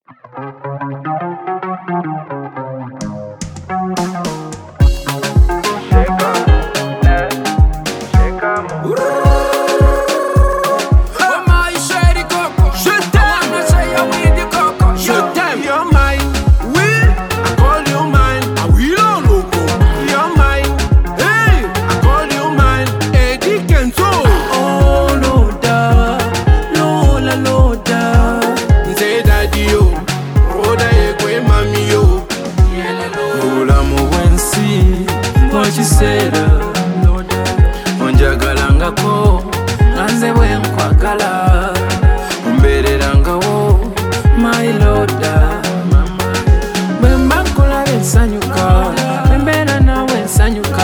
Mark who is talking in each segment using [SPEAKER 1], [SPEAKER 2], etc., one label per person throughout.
[SPEAKER 1] Onjagalangako anze bwe nkwagala ombeererangawo my lorda bwe mba nkulaba ensanyuka bwe mbeera naawe ensanyuka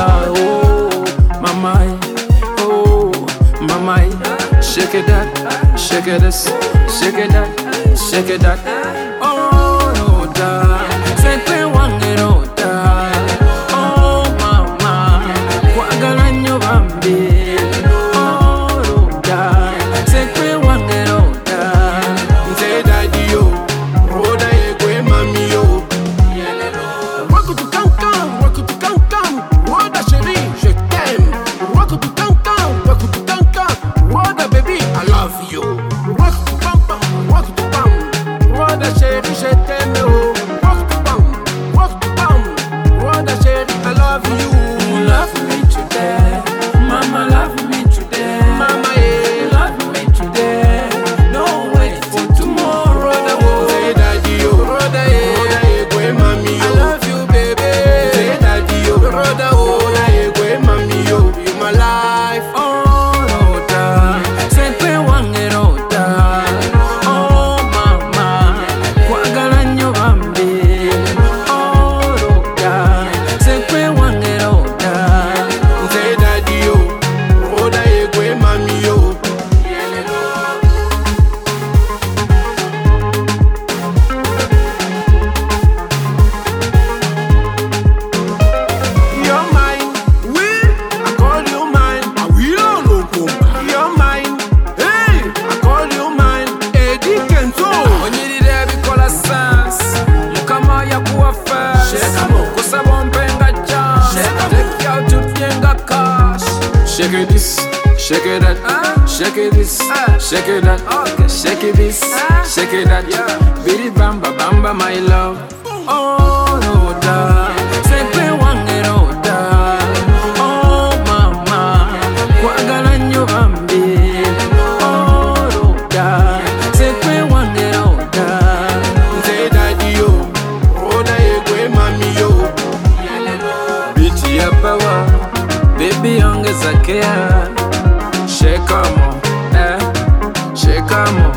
[SPEAKER 1] mamai shake it that, shake it this, shake it that, shake it that. Oh lorda sekwe wange lorda. Oh mama kwagala nnyo bambi. Shake it this, shake it that, shake it this, shake it that, shake it this, shake it that. Bidi bamba bamba my love. Oh Lorda, sekwe wange Lorda. Oh mama, kwagala nnyo bambi. Oh Lorda, sekwe wange Lorda. Nze daddy yo, Lorda yegwe mami yo. Biti ya power. Baby ongeza care, shake 'em, shake 'em.